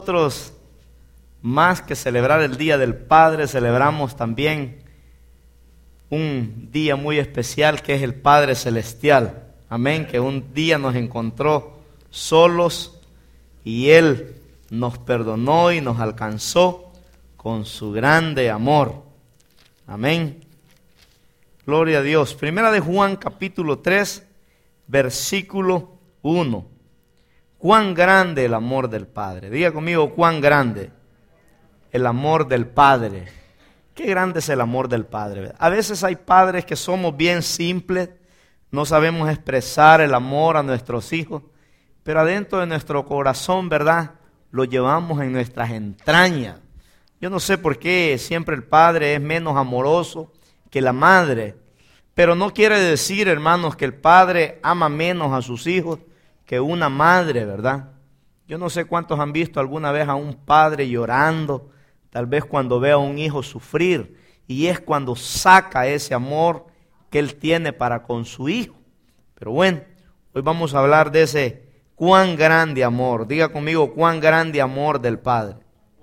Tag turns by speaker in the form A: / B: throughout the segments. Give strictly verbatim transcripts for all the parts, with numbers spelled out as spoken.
A: Nosotros, más que celebrar el Día del Padre, celebramos también un día muy especial que es el Padre Celestial. Amén, que un día nos encontró solos y Él nos perdonó y nos alcanzó con su grande amor. Amén. Gloria a Dios. Primera de Juan capítulo tres, versículo uno. Cuán grande el amor del Padre. Diga conmigo, cuán grande el amor del Padre. Qué grande es el amor del Padre. A veces hay padres que somos bien simples, no sabemos expresar el amor a nuestros hijos, pero adentro de nuestro corazón, ¿verdad?, lo llevamos en nuestras entrañas. Yo no sé por qué siempre el padre es menos amoroso que la madre, pero no quiere decir, hermanos, que el padre ama menos a sus hijos que una madre, ¿verdad? Yo no sé cuántos han visto alguna vez a un padre llorando, tal vez cuando ve a un hijo sufrir, y es cuando saca ese amor que él tiene para con su hijo. Pero bueno, hoy vamos a hablar de ese cuán grande amor. Diga conmigo, cuán grande amor del Padre.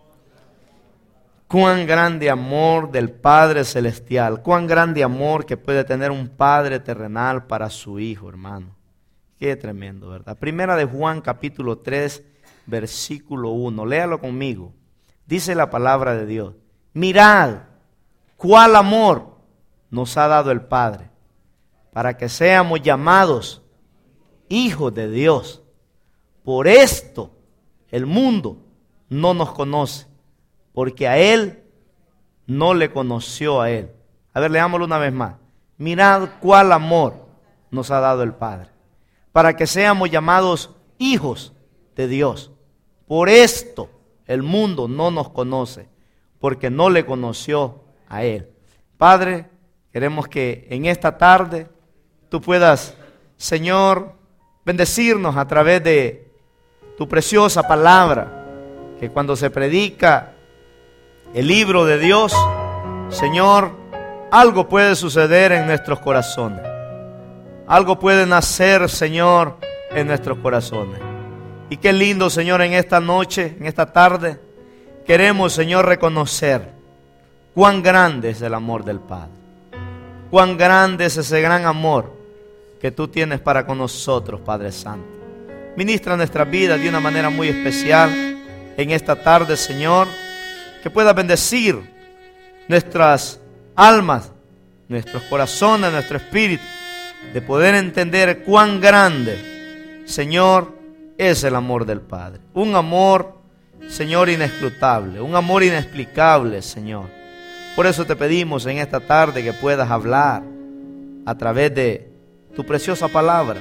A: Cuán grande amor del Padre Celestial. Cuán grande amor que puede tener un Padre terrenal para su hijo, hermano. Qué tremendo, ¿verdad? Primera de Juan capítulo tres, versículo uno. Léalo conmigo. Dice la palabra de Dios. Mirad cuál amor nos ha dado el Padre para que seamos llamados hijos de Dios. Por esto el mundo no nos conoce, porque a Él no le conoció a Él. A ver, leámoslo una vez más. Mirad cuál amor nos ha dado el Padre para que seamos llamados hijos de Dios. Por esto el mundo no nos conoce, porque no le conoció a Él. Padre, queremos que en esta tarde tú puedas, Señor, bendecirnos a través de tu preciosa palabra, que cuando se predica el libro de Dios, Señor, algo puede suceder en nuestros corazones. Algo puede nacer, Señor, en nuestros corazones. Y qué lindo, Señor, en esta noche, en esta tarde, queremos, Señor, reconocer cuán grande es el amor del Padre. Cuán grande es ese gran amor que tú tienes para con nosotros, Padre Santo. Ministra nuestras vidas de una manera muy especial en esta tarde, Señor, que pueda bendecir nuestras almas, nuestros corazones, nuestro espíritu, de poder entender cuán grande, Señor, es el amor del Padre. Un amor, Señor, inescrutable, un amor inexplicable, Señor. Por eso te pedimos en esta tarde que puedas hablar a través de tu preciosa palabra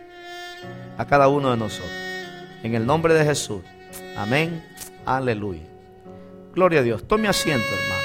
A: a cada uno de nosotros. En el nombre de Jesús. Amén. Aleluya. Gloria a Dios. Tome asiento, hermano.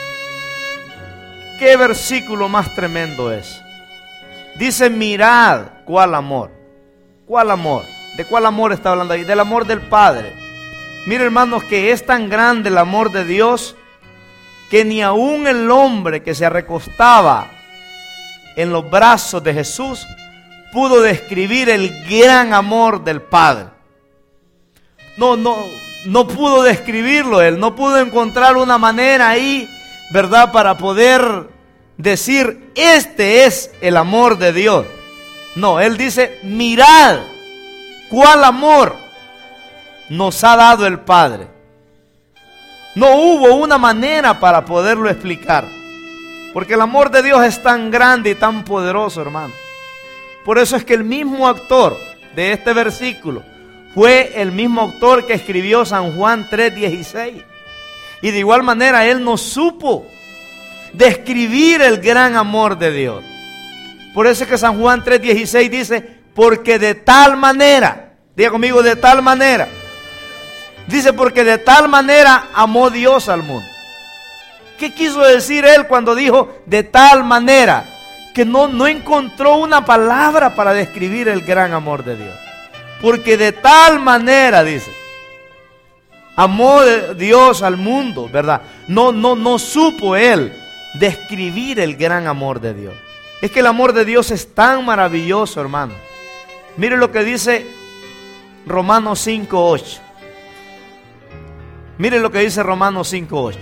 A: Qué versículo más tremendo es. Dice, mirad cuál amor. ¿Cuál amor? ¿De cuál amor está hablando ahí? Del amor del Padre. Mire, hermanos, que es tan grande el amor de Dios que ni aún el hombre que se recostaba en los brazos de Jesús pudo describir el gran amor del Padre. No, no, no pudo describirlo él, no pudo encontrar una manera ahí, ¿verdad?, para poder decir, este es el amor de Dios. No, él dice, mirad cuál amor nos ha dado el Padre. No hubo una manera para poderlo explicar, porque el amor de Dios es tan grande y tan poderoso, hermano. Por eso es que el mismo autor de este versículo fue el mismo autor que escribió San Juan tres dieciséis. Y de igual manera él no supo describir el gran amor de Dios. Por eso es que San Juan tres dieciséis dice, porque de tal manera, diga conmigo, de tal manera. Dice, porque de tal manera amó Dios al mundo. ¿Qué quiso decir él cuando dijo de tal manera? Que no, no encontró una palabra para describir el gran amor de Dios. Porque de tal manera, dice, amó Dios al mundo, ¿verdad? No, no, no supo él describir el gran amor de Dios. Es que el amor de Dios es tan maravilloso, hermano. Mire lo que dice Romanos cinco ocho. Mire lo que dice Romanos cinco ocho.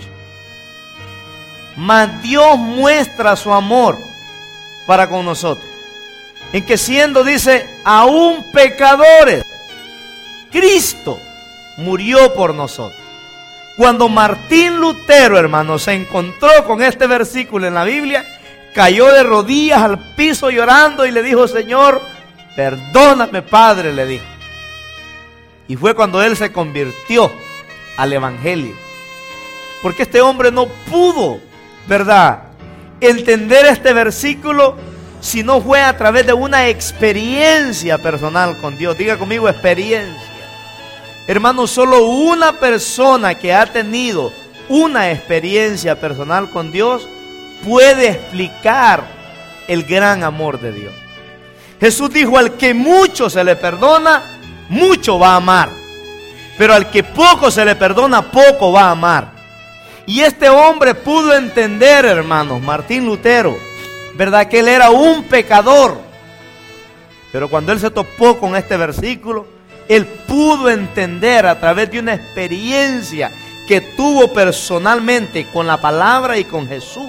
A: Mas Dios muestra su amor para con nosotros, en que siendo, dice, aún pecadores, Cristo murió por nosotros. Cuando Martín Lutero, hermano, se encontró con este versículo en la Biblia, cayó de rodillas al piso llorando y le dijo: Señor, perdóname, Padre, le dijo. Y fue cuando él se convirtió al Evangelio. Porque este hombre no pudo, ¿verdad?, entender este versículo si no fue a través de una experiencia personal con Dios. Diga conmigo, experiencia. Hermano, solo una persona que ha tenido una experiencia personal con Dios puede explicar el gran amor de Dios. Jesús dijo: al que mucho se le perdona, mucho va a amar. Pero al que poco se le perdona, poco va a amar. Y este hombre pudo entender, hermanos, Martín Lutero, ¿verdad?, que él era un pecador. Pero cuando él se topó con este versículo, él pudo entender a través de una experiencia que tuvo personalmente con la palabra y con Jesús.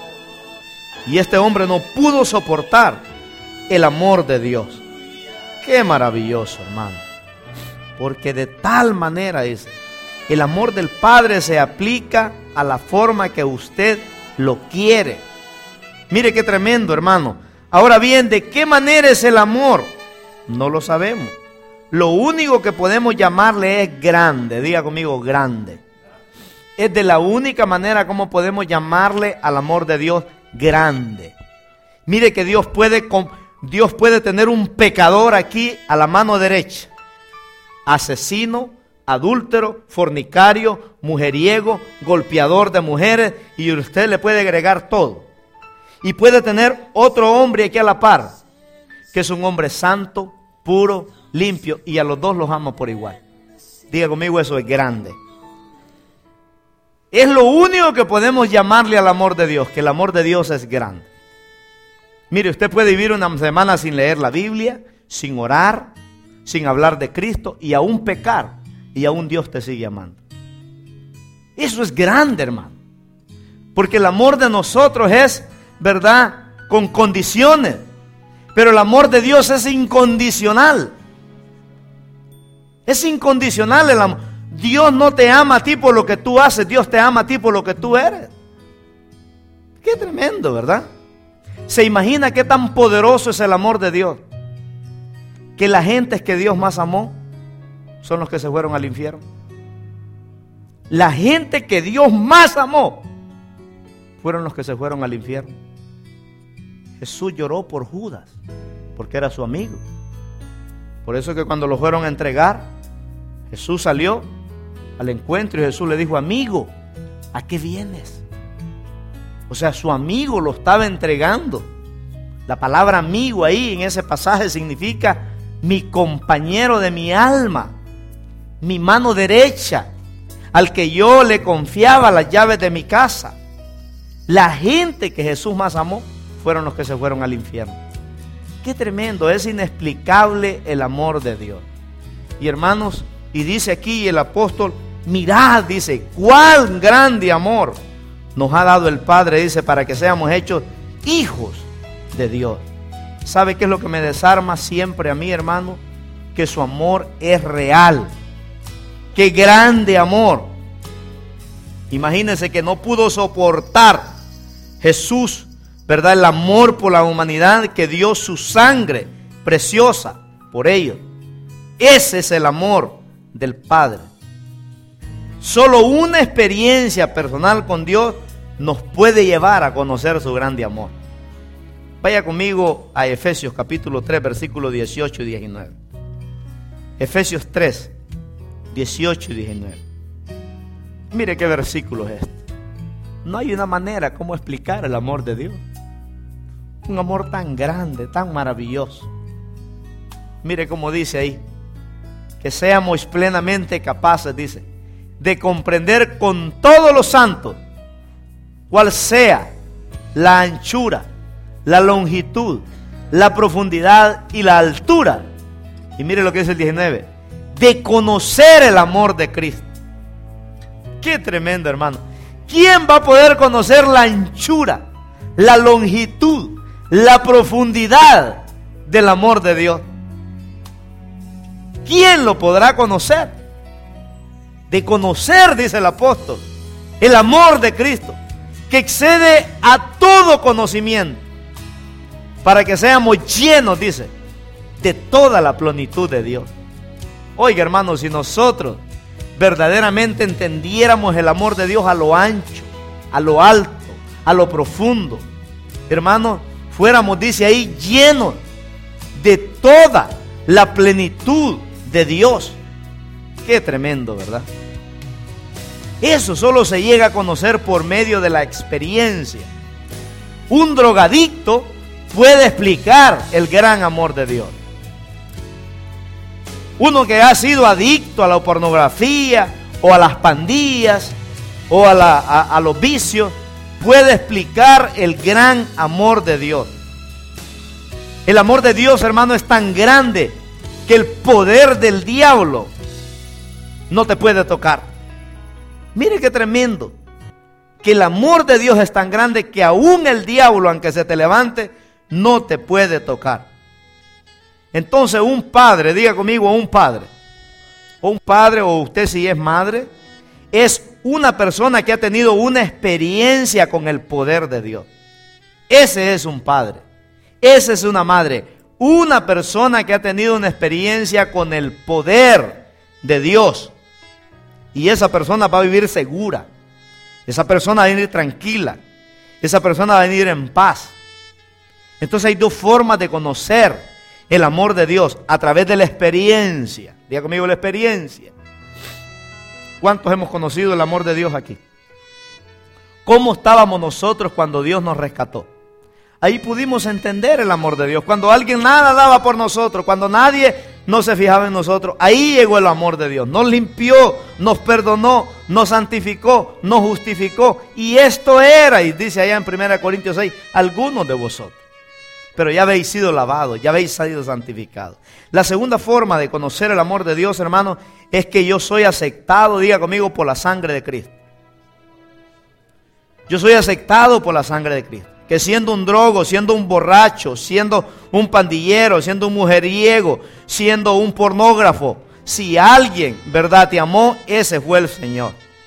A: Y este hombre no pudo soportar el amor de Dios. Qué maravilloso, hermano. Porque de tal manera, dice, el amor del Padre se aplica a la forma que usted lo quiere. Mire qué tremendo, hermano. Ahora bien, ¿de qué manera es el amor? No lo sabemos. Lo único que podemos llamarle es grande. Diga conmigo, grande. Es de la única manera como podemos llamarle al amor de Dios, grande. Mire que Dios puede, Dios puede tener un pecador aquí a la mano derecha. Asesino, adúltero, fornicario, mujeriego, golpeador de mujeres, y usted le puede agregar todo. Y puede tener otro hombre aquí a la par, que es un hombre santo, puro, limpio, y a los dos los ama por igual. Diga conmigo, eso es grande. Es lo único que podemos llamarle al amor de Dios, que el amor de Dios es grande. Mire, usted puede vivir una semana sin leer la Biblia, sin orar, sin hablar de Cristo, y aún pecar, y aún Dios te sigue amando. Eso es grande, hermano. Porque el amor de nosotros es, ¿verdad?, con condiciones. Pero el amor de Dios es incondicional. Es incondicional el amor. Dios no te ama a ti por lo que tú haces, Dios te ama a ti por lo que tú eres. Qué tremendo, ¿verdad? ¿Se imagina qué tan poderoso es el amor de Dios? Que la gente que Dios más amó son los que se fueron al infierno. La gente que Dios más amó fueron los que se fueron al infierno. Jesús lloró por Judas, porque era su amigo. Por eso que cuando lo fueron a entregar, Jesús salió al encuentro y Jesús le dijo: amigo, ¿a qué vienes? O sea, su amigo lo estaba entregando. La palabra amigo ahí en ese pasaje significa mi compañero de mi alma, mi mano derecha, al que yo le confiaba las llaves de mi casa. La gente que Jesús más amó fueron los que se fueron al infierno. Qué tremendo, es inexplicable el amor de Dios. Y hermanos, y dice aquí el apóstol: mirad, dice, cuál grande amor nos ha dado el Padre, dice, para que seamos hechos hijos de Dios. ¿Sabe qué es lo que me desarma siempre a mí, hermano? Que su amor es real. ¡Qué grande amor! Imagínense que no pudo soportar Jesús, ¿verdad?, el amor por la humanidad, que dio su sangre preciosa por ellos. Ese es el amor del Padre. Solo una experiencia personal con Dios nos puede llevar a conocer su grande amor. Vaya conmigo a Efesios capítulo tres, versículos dieciocho y diecinueve. Efesios tres, dieciocho y diecinueve. Mire qué versículo es este. No hay una manera como explicar el amor de Dios. Un amor tan grande, tan maravilloso. Mire cómo dice ahí: que seamos plenamente capaces, dice, de comprender con todos los santos cuál sea la anchura, la longitud, la profundidad y la altura. Y mire lo que dice el diecinueve: de conocer el amor de Cristo. Qué tremendo, hermano. ¿Quién va a poder conocer la anchura, la longitud, la profundidad del amor de Dios? ¿Quién lo podrá conocer? De conocer, dice el apóstol, el amor de Cristo, que excede a todo conocimiento, para que seamos llenos, dice, de toda la plenitud de Dios. Oiga, hermanos, si nosotros verdaderamente entendiéramos el amor de Dios a lo ancho, a lo alto, a lo profundo, hermanos, fuéramos, dice ahí, llenos de toda la plenitud de Dios. Qué tremendo, ¿verdad? Eso solo se llega a conocer por medio de la experiencia. Un drogadicto puede explicar el gran amor de Dios. Uno que ha sido adicto a la pornografía o a las pandillas o a, la, a, a los vicios puede explicar el gran amor de Dios. El amor de Dios, hermano, es tan grande que el poder del diablo no te puede tocar. Mire qué tremendo, que el amor de Dios es tan grande que aún el diablo, aunque se te levante, no te puede tocar. Entonces un padre, diga conmigo, un padre, o un padre, o usted si es madre, es una persona que ha tenido una experiencia con el poder de Dios. Ese es un padre, esa es una madre, una persona que ha tenido una experiencia con el poder de Dios. Y esa persona va a vivir segura, esa persona va a venir tranquila, esa persona va a venir en paz. Entonces hay dos formas de conocer el amor de Dios: a través de la experiencia. Diga conmigo, la experiencia. ¿Cuántos hemos conocido el amor de Dios aquí? ¿Cómo estábamos nosotros cuando Dios nos rescató? Ahí pudimos entender el amor de Dios. Cuando alguien nada daba por nosotros, cuando nadie no se fijaba en nosotros, ahí llegó el amor de Dios. Nos limpió, nos perdonó, nos santificó, nos justificó. Y esto era, y dice allá en primera Corintios seis, algunos de vosotros. Pero ya habéis sido lavados, ya habéis sido santificados. La segunda forma de conocer el amor de Dios, hermano, es que yo soy aceptado, diga conmigo, por la sangre de Cristo. Yo soy aceptado por la sangre de Cristo. Que siendo un drogo, siendo un borracho, siendo un pandillero, siendo un mujeriego, siendo un pornógrafo, si alguien, verdad, te amó, ese fue el Señor.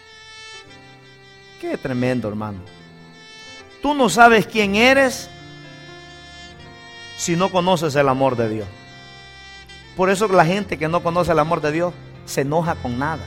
A: Qué tremendo, hermano. Tú no sabes quién eres si no conoces el amor de Dios. Por eso la gente que no conoce el amor de Dios se enoja con nada.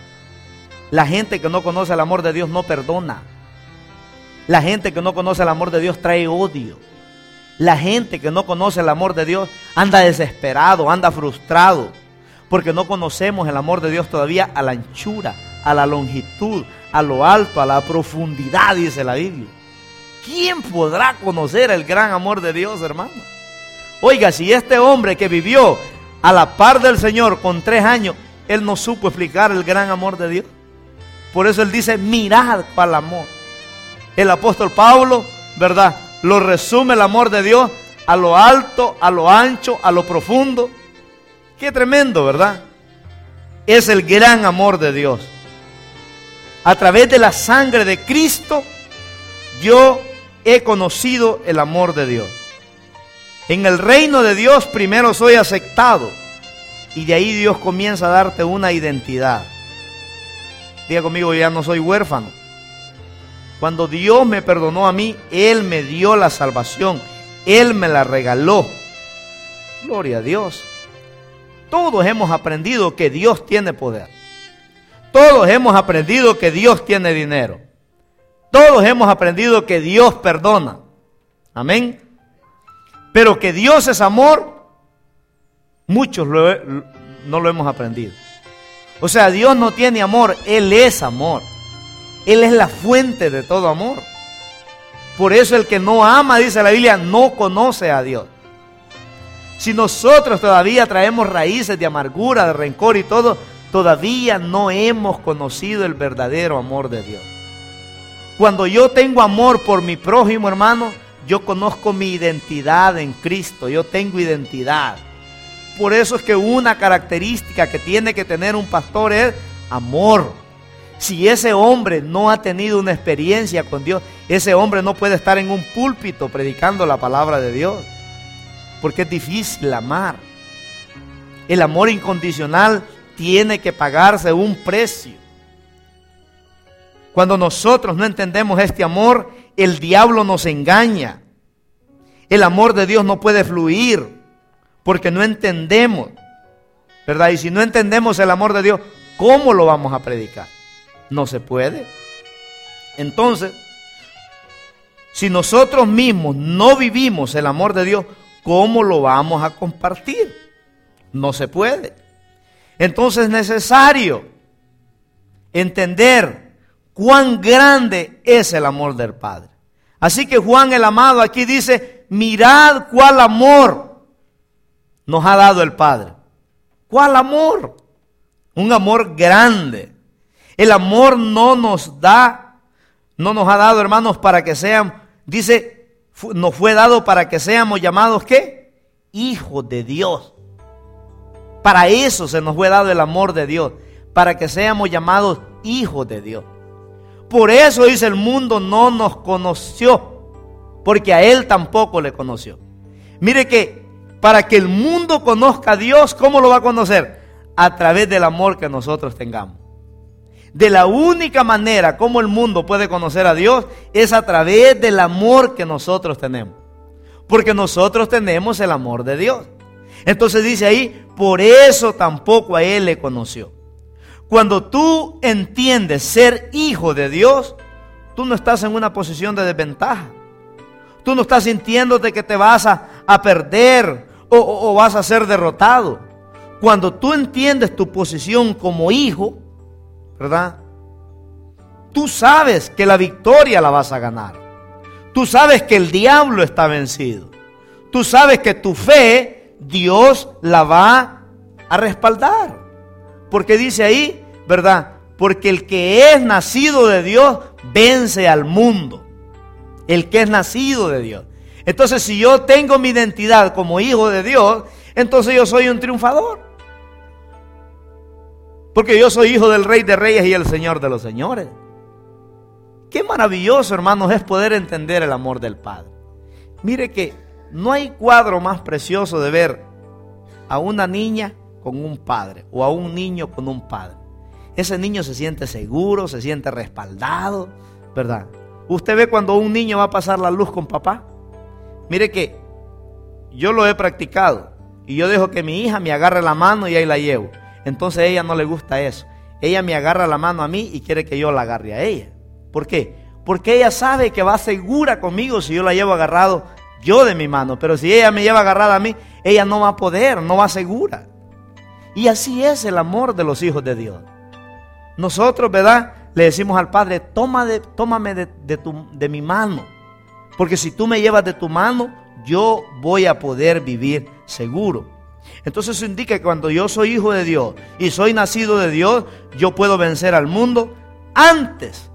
A: La gente que no conoce el amor de Dios no perdona. La gente que no conoce el amor de Dios trae odio. La gente que no conoce el amor de Dios anda desesperado, anda frustrado, porque no conocemos el amor de Dios todavía a la anchura, a la longitud, a lo alto, a la profundidad, dice la Biblia. ¿Quién podrá conocer el gran amor de Dios, hermano? Oiga, si este hombre que vivió a la par del Señor con tres años, él no supo explicar el gran amor de Dios. Por eso él dice, mirad cuál amor. El apóstol Pablo, ¿verdad?, lo resume el amor de Dios a lo alto, a lo ancho, a lo profundo. Qué tremendo, ¿verdad? Es el gran amor de Dios. A través de la sangre de Cristo, yo he conocido el amor de Dios. En el reino de Dios primero soy aceptado y de ahí Dios comienza a darte una identidad. Diga conmigo, ya no soy huérfano. Cuando Dios me perdonó a mí, Él me dio la salvación, Él me la regaló. Gloria a Dios. Todos hemos aprendido que Dios tiene poder. Todos hemos aprendido que Dios tiene dinero. Todos hemos aprendido que Dios perdona. Amén. Pero que Dios es amor, muchos lo, no lo hemos aprendido. O sea, Dios no tiene amor, Él es amor. Él es la fuente de todo amor. Por eso el que no ama, dice la Biblia, no conoce a Dios. Si nosotros todavía traemos raíces de amargura, de rencor y todo, todavía no hemos conocido el verdadero amor de Dios. Cuando yo tengo amor por mi prójimo, hermano, yo conozco mi identidad en Cristo. Yo tengo identidad. Por eso es que una característica que tiene que tener un pastor es amor. Si ese hombre no ha tenido una experiencia con Dios, ese hombre no puede estar en un púlpito predicando la palabra de Dios, porque es difícil amar. El amor incondicional tiene que pagarse un precio. Cuando nosotros no entendemos este amor, el diablo nos engaña. El amor de Dios no puede fluir porque no entendemos, ¿verdad? Y si no entendemos el amor de Dios, ¿cómo lo vamos a predicar? No se puede. Entonces, si nosotros mismos no vivimos el amor de Dios, ¿cómo lo vamos a compartir? No se puede. Entonces es necesario entender cuán grande es el amor del Padre. Así que Juan el amado aquí dice, mirad cuál amor nos ha dado el Padre. ¿Cuál amor? Un amor grande. El amor no nos da, no nos ha dado, hermanos, para que sean, dice, nos fue dado para que seamos llamados, ¿qué? Hijos de Dios. Para eso se nos fue dado el amor de Dios, para que seamos llamados hijos de Dios. Por eso dice, el mundo no nos conoció, porque a Él tampoco le conoció. Mire que para que el mundo conozca a Dios, ¿cómo lo va a conocer? A través del amor que nosotros tengamos. De la única manera como el mundo puede conocer a Dios es a través del amor que nosotros tenemos. Porque nosotros tenemos el amor de Dios. Entonces dice ahí, por eso tampoco a Él le conoció. Cuando tú entiendes ser hijo de Dios, tú no estás en una posición de desventaja. Tú no estás sintiéndote que te vas a, a perder o, o, o vas a ser derrotado. Cuando tú entiendes tu posición como hijo, ¿verdad? Tú sabes que la victoria la vas a ganar. Tú sabes que el diablo está vencido. Tú sabes que tu fe, Dios la va a respaldar. Porque dice ahí, ¿verdad? Porque el que es nacido de Dios vence al mundo. El que es nacido de Dios. Entonces, si yo tengo mi identidad como hijo de Dios, entonces yo soy un triunfador. Porque yo soy hijo del Rey de Reyes y el Señor de los Señores. Qué maravilloso, hermanos, es poder entender el amor del Padre. Mire que no hay cuadro más precioso de ver a una niña con un padre o a un niño con un padre. Ese niño se siente seguro, se siente respaldado, ¿verdad? Usted ve cuando un niño va a pasar la luz con papá. Mire que yo lo he practicado y yo dejo que mi hija me agarre la mano y ahí la llevo. Entonces a ella no le gusta eso. Ella me agarra la mano a mí y quiere que yo la agarre a ella. ¿Por qué? Porque ella sabe que va segura conmigo si yo la llevo agarrado yo de mi mano. Pero si ella me lleva agarrada a mí, ella no va a poder, no va segura. Y así es el amor de los hijos de Dios. Nosotros, ¿verdad? Le decimos al Padre, Toma de, tómame de, de, tu, de mi mano. Porque si tú me llevas de tu mano, yo voy a poder vivir seguro. Entonces eso indica que cuando yo soy hijo de Dios y soy nacido de Dios, yo puedo vencer al mundo antes.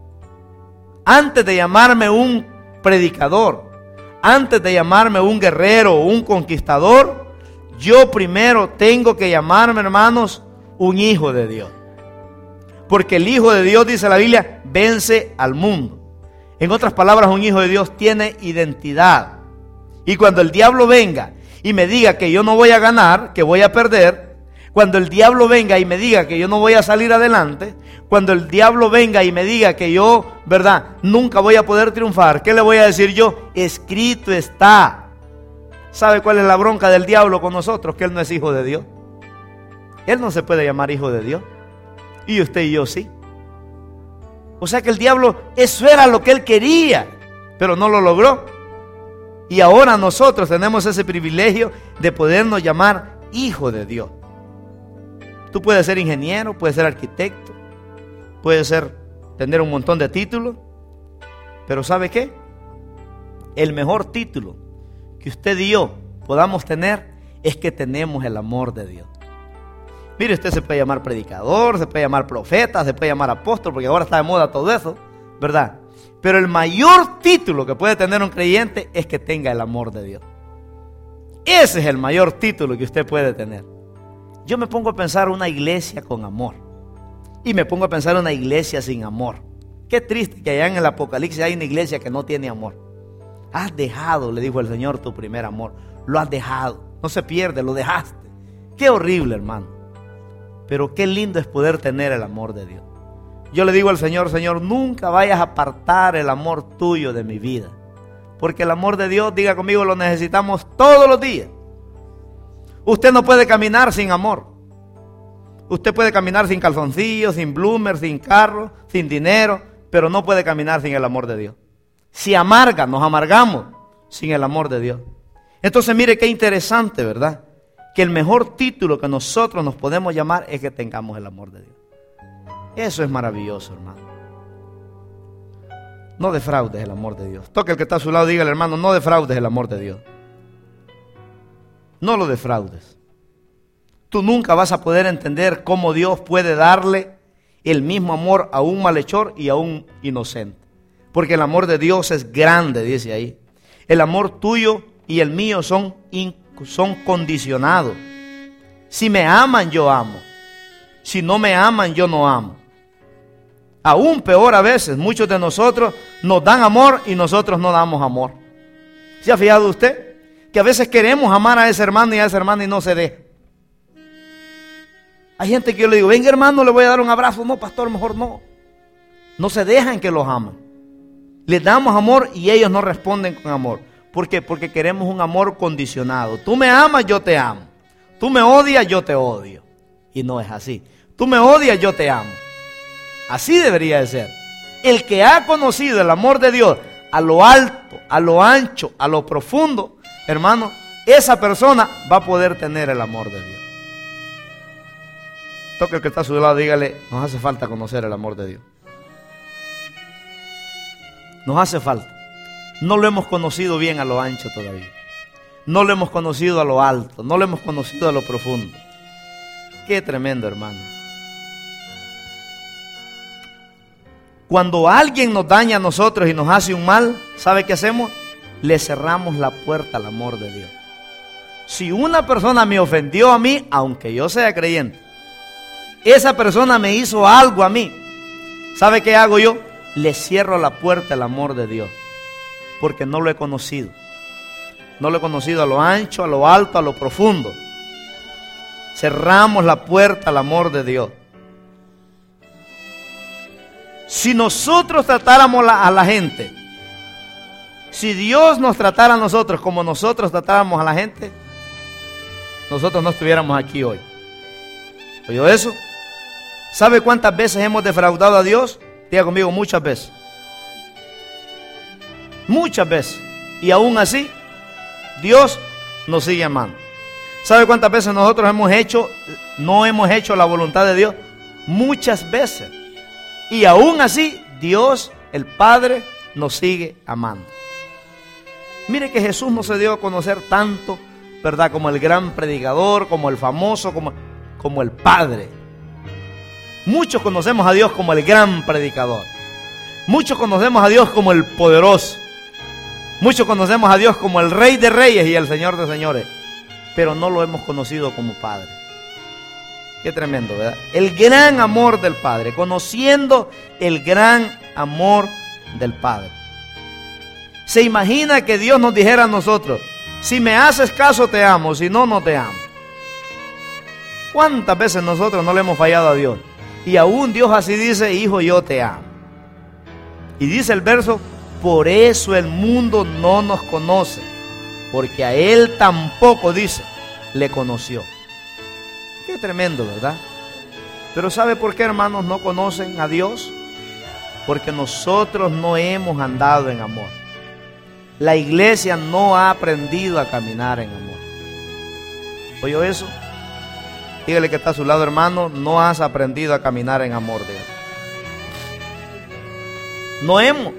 A: Antes de llamarme un predicador, antes de llamarme un guerrero o un conquistador, yo primero tengo que llamarme, hermanos, un hijo de Dios. Porque el hijo de Dios, dice la Biblia, vence al mundo. En otras palabras, un hijo de Dios tiene identidad. Y cuando el diablo venga y me diga que yo no voy a ganar, que voy a perder, cuando el diablo venga y me diga que yo no voy a salir adelante, cuando el diablo venga y me diga que yo, ¿verdad?, nunca voy a poder triunfar, ¿qué le voy a decir yo? Escrito está. ¿Sabe cuál es la bronca del diablo con nosotros? Que él no es hijo de Dios. Él no se puede llamar hijo de Dios. Y usted y yo sí. O sea que el diablo, eso era lo que él quería, pero no lo logró. Y ahora nosotros tenemos ese privilegio de podernos llamar hijo de Dios. Tú puedes ser ingeniero, puedes ser arquitecto, puedes ser, tener un montón de títulos, pero ¿sabe qué? El mejor título que usted y yo podamos tener es que tenemos el amor de Dios. Mire, usted se puede llamar predicador, se puede llamar profeta, se puede llamar apóstol, porque ahora está de moda todo eso, ¿verdad? Pero el mayor título que puede tener un creyente es que tenga el amor de Dios. Ese es el mayor título que usted puede tener. Yo me pongo a pensar una iglesia con amor. Y me pongo a pensar en una iglesia sin amor. Qué triste que allá en el Apocalipsis hay una iglesia que no tiene amor. Has dejado, le dijo el Señor, tu primer amor. Lo has dejado. No se pierde, lo dejaste. Qué horrible, hermano. Pero qué lindo es poder tener el amor de Dios. Yo le digo al Señor, Señor, nunca vayas a apartar el amor tuyo de mi vida. Porque el amor de Dios, diga conmigo, lo necesitamos todos los días. Usted no puede caminar sin amor. Usted puede caminar sin calzoncillos, sin bloomers, sin carro, sin dinero, pero no puede caminar sin el amor de Dios. Si amarga, nos amargamos sin el amor de Dios. Entonces mire qué interesante, ¿verdad? Que el mejor título que nosotros nos podemos llamar es que tengamos el amor de Dios. Eso es maravilloso, hermano. No defraudes el amor de Dios. Toque el que está a su lado, dígale, hermano, no defraudes el amor de Dios. No lo defraudes. Tú nunca vas a poder entender cómo Dios puede darle el mismo amor a un malhechor y a un inocente. Porque el amor de Dios es grande, dice ahí. El amor tuyo y el mío son, son condicionados. Si me aman, yo amo. Si no me aman, yo no amo. Aún peor a veces, muchos de nosotros nos dan amor y nosotros no damos amor. ¿Se ha fijado usted? Que a veces queremos amar a ese hermano y a esa hermana y no se deja. Hay gente que yo le digo, venga hermano, le voy a dar un abrazo. No, pastor, mejor no. No se dejan que los aman. Les damos amor y ellos no responden con amor. ¿Por qué? Porque queremos un amor condicionado. Tú me amas, yo te amo. Tú me odias, yo te odio. Y no es así. Tú me odias, yo te amo. Así debería de ser. El que ha conocido el amor de Dios a lo alto, a lo ancho, a lo profundo, hermano, esa persona va a poder tener el amor de Dios. Toque el que está a su lado, dígale, nos hace falta conocer el amor de Dios. Nos hace falta. No lo hemos conocido bien a lo ancho todavía. No lo hemos conocido a lo alto. No lo hemos conocido a lo profundo. Qué tremendo, hermano. Cuando alguien nos daña a nosotros y nos hace un mal, ¿sabe qué hacemos? Le cerramos la puerta al amor de Dios. Si una persona me ofendió a mí, aunque yo sea creyente, esa persona me hizo algo a mí, ¿sabe qué hago yo? Le cierro la puerta al amor de Dios, porque no lo he conocido. No lo he conocido a lo ancho, a lo alto, a lo profundo. Cerramos la puerta al amor de Dios. Si nosotros tratáramos a la gente, si Dios nos tratara a nosotros como nosotros tratáramos a la gente, nosotros no estuviéramos aquí hoy. ¿Oyó eso? ¿Sabe cuántas veces hemos defraudado a Dios? Diga conmigo, muchas veces. Muchas veces. Y aún así, Dios nos sigue amando. ¿Sabe cuántas veces nosotros hemos hecho, no hemos hecho la voluntad de Dios? Muchas veces. Y aún así, Dios, el Padre, nos sigue amando. Mire que Jesús no se dio a conocer tanto, ¿verdad? Como el gran predicador, como el famoso, como, como el Padre. Muchos conocemos a Dios como el gran predicador. Muchos conocemos a Dios como el poderoso. Muchos conocemos a Dios como el Rey de Reyes y el Señor de Señores. Pero no lo hemos conocido como Padre. Qué tremendo, ¿verdad? El gran amor del Padre. Conociendo el gran amor del Padre. Se imagina que Dios nos dijera a nosotros, si me haces caso te amo, si no, no te amo. ¿Cuántas veces nosotros no le hemos fallado a Dios? Y aún Dios así dice, hijo, yo te amo. Y dice el verso, por eso el mundo no nos conoce, porque a Él tampoco, dice, le conoció. Qué tremendo, ¿verdad? Pero ¿sabe por qué, hermanos, no conocen a Dios? Porque nosotros no hemos andado en amor. La iglesia no ha aprendido a caminar en amor. ¿Oyó eso? Dígale que está a su lado, hermano, no has aprendido a caminar en amor de Dios. No hemos.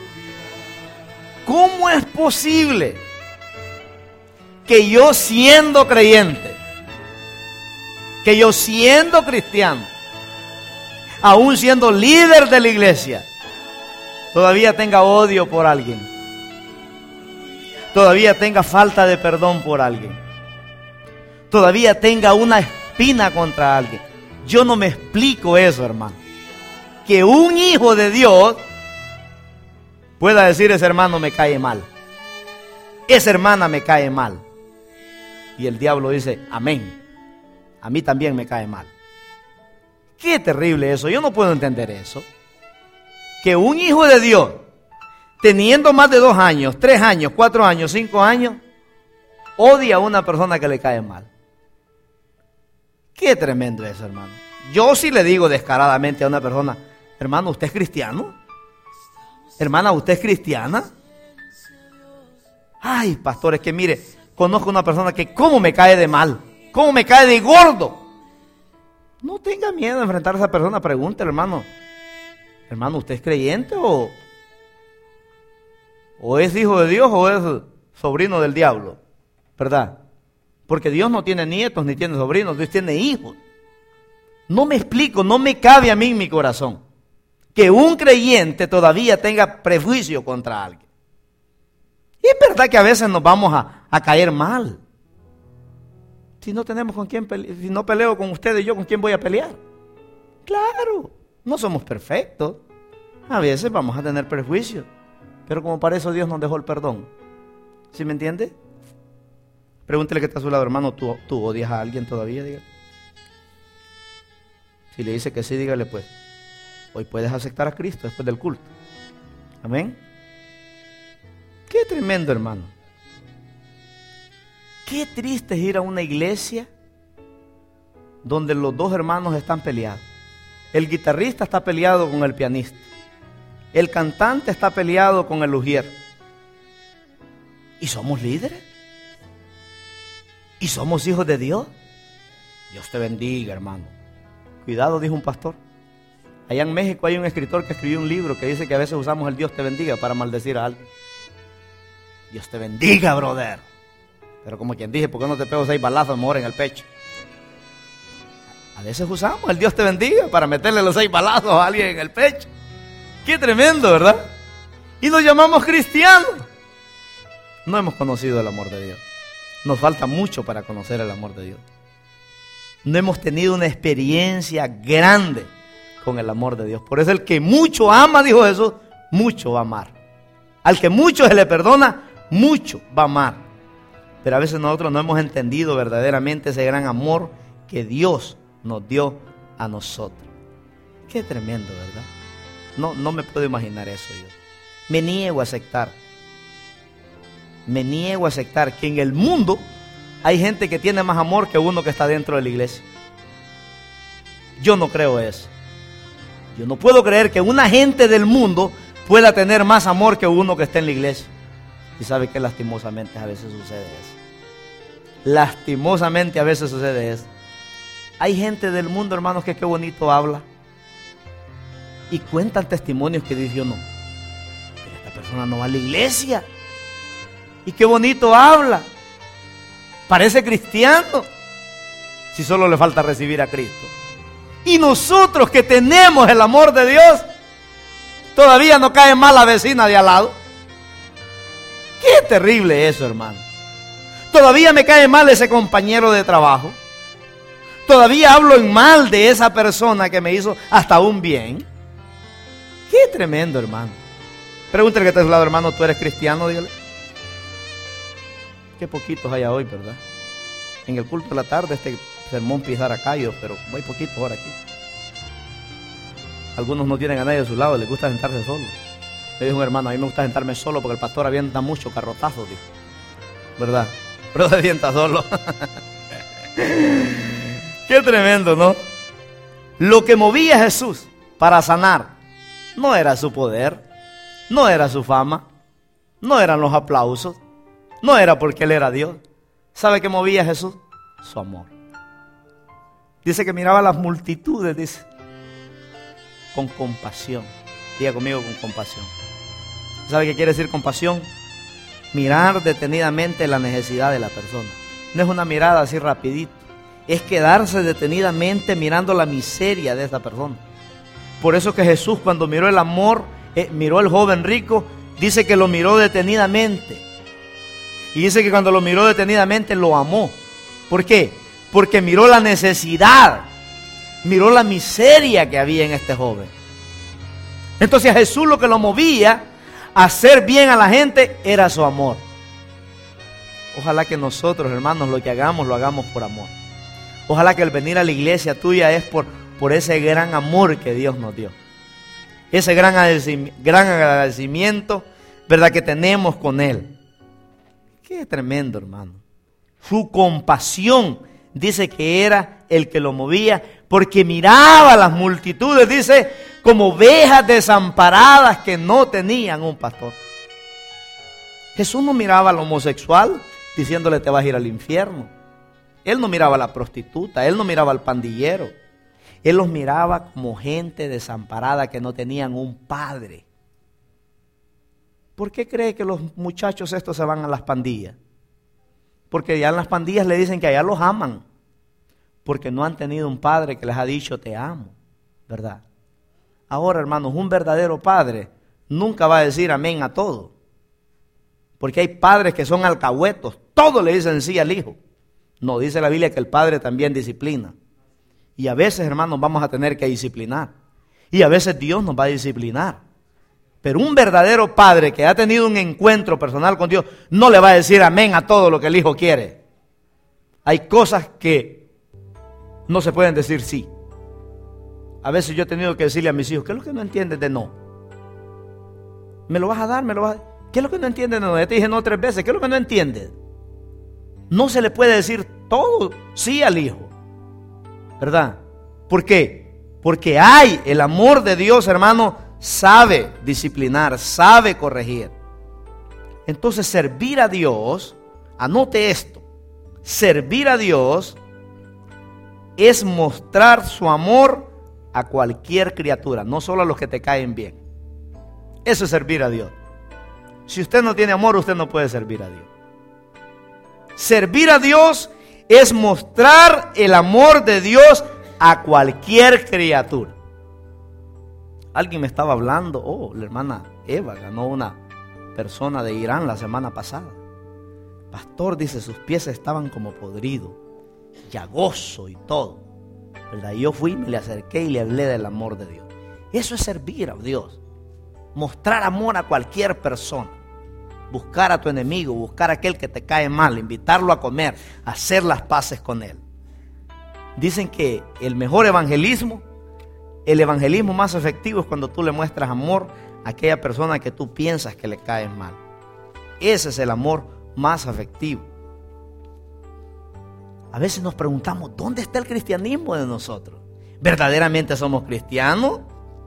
A: ¿Cómo es posible que yo siendo creyente, que yo siendo cristiano, aún siendo líder de la iglesia, todavía tenga odio por alguien? Todavía tenga falta de perdón por alguien. Todavía tenga una espina contra alguien. Yo no me explico eso, hermano. Que un hijo de Dios pueda decir: ese hermano me cae mal, esa hermana me cae mal. Y el diablo dice: amén, a mí también me cae mal. Qué terrible eso. Yo no puedo entender eso. Que un hijo de Dios, teniendo más de dos años, tres años, cuatro años, cinco años, odia a una persona que le cae mal. Qué tremendo eso, hermano. Yo sí le digo descaradamente a una persona: hermano, ¿usted es cristiano? Hermana, ¿usted es cristiana? Ay, pastor, es que mire, conozco una persona que cómo me cae de mal, cómo me cae de gordo. No tenga miedo de enfrentar a esa persona. Pregúntele: hermano, hermano, ¿usted es creyente o, o es hijo de Dios o es sobrino del diablo? ¿Verdad? Porque Dios no tiene nietos ni tiene sobrinos, Dios tiene hijos. No me explico, no me cabe a mí en mi corazón que un creyente todavía tenga prejuicio contra alguien. Y es verdad que a veces nos vamos a, a caer mal. Si no tenemos con quién pelear, si no peleo con ustedes, yo con quién voy a pelear. Claro, no somos perfectos. A veces vamos a tener prejuicios, pero como para eso Dios nos dejó el perdón. ¿Sí me entiende? Pregúntele que está a su lado: hermano, ¿tú, tú odias a alguien todavía? Dígale. Si le dice que sí, dígale: pues, hoy puedes aceptar a Cristo después del culto. Amén. Qué tremendo, hermano. Qué triste es ir a una iglesia donde los dos hermanos están peleados. El guitarrista está peleado con el pianista. El cantante está peleado con el ujier. ¿Y somos líderes? ¿Y somos hijos de Dios? Dios te bendiga, hermano. Cuidado, dijo un pastor. Allá en México hay un escritor que escribió un libro que dice que a veces usamos el Dios te bendiga para maldecir a alguien. Dios te bendiga, brother. Pero como quien dije: ¿por qué no te pego seis balazos mejor en el pecho? A veces usamos el Dios te bendiga para meterle los seis balazos a alguien en el pecho. Qué tremendo, ¿verdad? Y nos llamamos cristianos. No hemos conocido el amor de Dios. Nos falta mucho para conocer el amor de Dios. No hemos tenido una experiencia grande con el amor de Dios. Por eso el que mucho ama, dijo Jesús, mucho va a amar. Al que mucho se le perdona, mucho va a amar. Pero a veces nosotros no hemos entendido verdaderamente ese gran amor que Dios nos dio a nosotros. Qué tremendo, ¿verdad? No, no me puedo imaginar eso yo. Me niego a aceptar. Me niego a aceptar que en el mundo hay gente que tiene más amor que uno que está dentro de la iglesia. Yo no creo eso. Yo no puedo creer que una gente del mundo pueda tener más amor que uno que está en la iglesia. Y sabe que lastimosamente a veces sucede eso. Lastimosamente a veces sucede eso. Hay gente del mundo, hermanos, que qué bonito habla. Y cuentan testimonios que dice: yo no, pero esta persona no va a la iglesia. Y qué bonito habla. Parece cristiano. Si solo le falta recibir a Cristo. Y nosotros que tenemos el amor de Dios, todavía no cae mal la vecina de al lado. Qué terrible eso, hermano. Todavía me cae mal ese compañero de trabajo. Todavía hablo en mal de esa persona que me hizo hasta un bien. Qué tremendo, hermano. Pregúntale que está a su lado: hermano, ¿tú eres cristiano? Dígale. Qué poquitos hay hoy, ¿verdad? En el culto de la tarde este sermón pisar a callos, pero muy poquitos ahora aquí. Algunos no tienen a nadie a su lado, les gusta sentarse solo. Me dijo un hermano: a mí me gusta sentarme solo porque el pastor avienta mucho carrotazo, dijo. ¿Verdad? Pero se sienta solo. Qué tremendo, ¿no? Lo que movía a Jesús para sanar no era su poder, no era su fama, no eran los aplausos, no era porque Él era Dios. ¿Sabe qué movía a Jesús? Su amor. Dice que miraba a las multitudes, dice, con compasión. Diga conmigo: con compasión. ¿Sabe qué quiere decir compasión? Mirar detenidamente la necesidad de la persona. No es una mirada así rapidito. Es quedarse detenidamente mirando la miseria de esa persona. Por eso que Jesús, cuando miró el amor, eh, miró al joven rico, dice que lo miró detenidamente. Y dice que cuando lo miró detenidamente lo amó. ¿Por qué? Porque miró la necesidad. Miró la miseria que había en este joven. Entonces a Jesús lo que lo movía a hacer bien a la gente era su amor. Ojalá que nosotros, hermanos, lo que hagamos, lo hagamos por amor. Ojalá que el venir a la iglesia tuya es por, por ese gran amor que Dios nos dio. Ese gran agradecimiento, gran agradecimiento, ¿verdad?, que tenemos con Él. Qué tremendo, hermano. Su compasión, dice que era el que lo movía, porque miraba a las multitudes, dice, como ovejas desamparadas que no tenían un pastor. Jesús no miraba al homosexual diciéndole te vas a ir al infierno. Él no miraba a la prostituta, él no miraba al pandillero. Él los miraba como gente desamparada que no tenían un padre. ¿Por qué cree que los muchachos estos se van a las pandillas? Porque ya en las pandillas le dicen que allá los aman. Porque no han tenido un padre que les ha dicho te amo, ¿verdad? Ahora, hermanos, un verdadero padre nunca va a decir amén a todo. Porque hay padres que son alcahuetos, todo le dicen sí al hijo. No, dice la Biblia que el padre también disciplina. Y a veces, hermanos, vamos a tener que disciplinar. Y a veces Dios nos va a disciplinar. Pero un verdadero padre que ha tenido un encuentro personal con Dios no le va a decir amén a todo lo que el hijo quiere. Hay cosas que no se pueden decir sí. A veces yo he tenido que decirle a mis hijos, ¿qué es lo que no entiendes de no? ¿Me lo vas a dar? ¿Me lo vas a dar? ¿Qué es lo que no entiendes de no? Ya te dije no tres veces. ¿Qué es lo que no entiendes? No se le puede decir todo sí al hijo, ¿verdad? ¿Por qué? Porque hay el amor de Dios, hermano, sabe disciplinar, sabe corregir. Entonces servir a Dios, anote esto, servir a Dios es mostrar su amor a cualquier criatura, no solo a los que te caen bien. Eso es servir a Dios. Si usted no tiene amor, usted no puede servir a Dios. Servir a Dios es mostrar el amor de Dios a cualquier criatura. Alguien me estaba hablando, oh, la hermana Eva ganó una persona de Irán la semana pasada. Pastor, dice, sus pies estaban como podridos, llagoso y todo, ¿verdad? Y yo fui, me le acerqué y le hablé del amor de Dios. Eso es servir a Dios. Mostrar amor a cualquier persona. Buscar a tu enemigo, buscar a aquel que te cae mal, invitarlo a comer, hacer las paces con él. Dicen que el mejor evangelismo, el evangelismo más efectivo es cuando tú le muestras amor a aquella persona que tú piensas que le cae mal. Ese es el amor más efectivo. A veces nos preguntamos, ¿dónde está el cristianismo de nosotros? ¿Verdaderamente somos cristianos?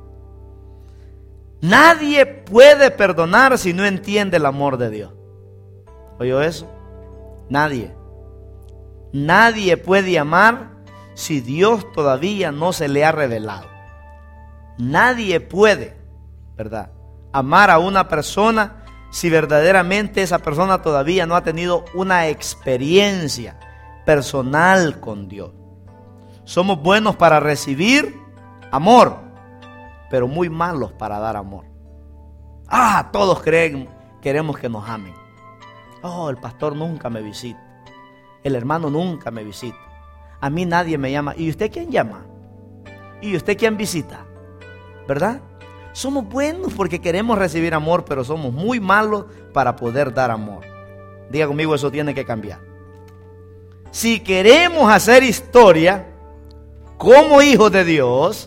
A: Nadie puede perdonar si no entiende el amor de Dios. ¿Oyó eso? Nadie. Nadie puede amar si Dios todavía no se le ha revelado. Nadie puede, ¿verdad?, amar a una persona si verdaderamente esa persona todavía no ha tenido una experiencia personal con Dios. Somos buenos para recibir amor, pero muy malos para dar amor. Ah, todos creen, queremos que nos amen. Oh, el pastor nunca me visita. El hermano nunca me visita. A mí nadie me llama. ¿Y usted quién llama? ¿Y usted quién visita? ¿Verdad? Somos buenos porque queremos recibir amor, pero somos muy malos para poder dar amor. Diga conmigo, eso tiene que cambiar. Si queremos hacer historia como hijos de Dios,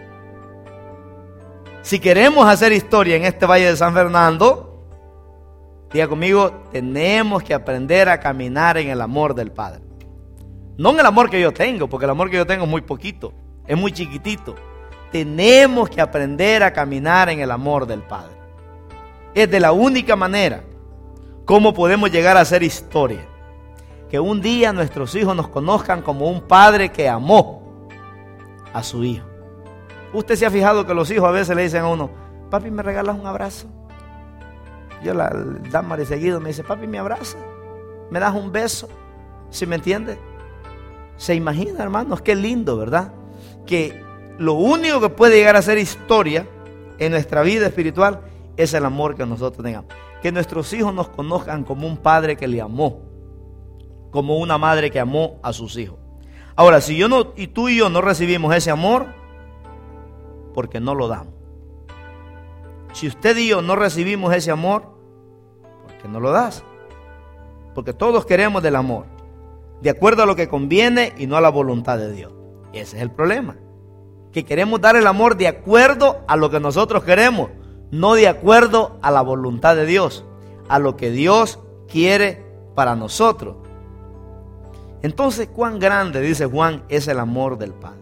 A: si queremos hacer historia en este Valle de San Fernando, diga conmigo, tenemos que aprender a caminar en el amor del Padre. No en el amor que yo tengo, porque el amor que yo tengo es muy poquito, es muy chiquitito. Tenemos que aprender a caminar en el amor del Padre. Es de la única manera como podemos llegar a hacer historia. Que un día nuestros hijos nos conozcan como un padre que amó a su hijo. Usted se ha fijado que los hijos a veces le dicen a uno, papi, ¿me regalas un abrazo? Yo la Damaris seguido me dice, papi, ¿me abraza? ¿Me das un beso? ¿Sí me entiende? Se imagina, hermanos, qué lindo, ¿verdad? Que lo único que puede llegar a ser historia en nuestra vida espiritual es el amor que nosotros tengamos. Que nuestros hijos nos conozcan como un padre que le amó, como una madre que amó a sus hijos. Ahora, si yo no, y tú y yo no recibimos ese amor, porque no lo damos. Si usted y yo no recibimos ese amor, porque no lo das. Porque todos queremos del amor, de acuerdo a lo que conviene y no a la voluntad de Dios. Ese es el problema, que queremos dar el amor de acuerdo a lo que nosotros queremos, no de acuerdo a la voluntad de Dios, a lo que Dios quiere para nosotros. Entonces, cuán grande, dice Juan, es el amor del Padre.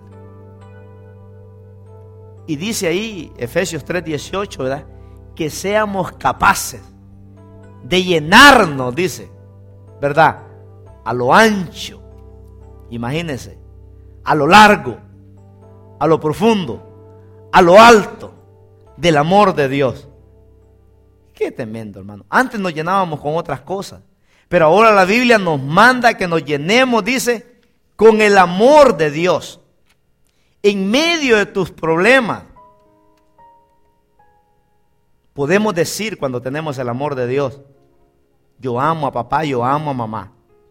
A: Y dice ahí, Efesios tres dieciocho, ¿verdad?, que seamos capaces de llenarnos, dice, ¿verdad?, a lo ancho, imagínense, a lo largo, a lo profundo, a lo alto del amor de Dios. Qué tremendo, hermano. Antes nos llenábamos con otras cosas, pero ahora la Biblia nos manda que nos llenemos, dice, con el amor de Dios. En medio de tus problemas, podemos decir cuando tenemos el amor de Dios: yo amo a papá, yo amo a mamá.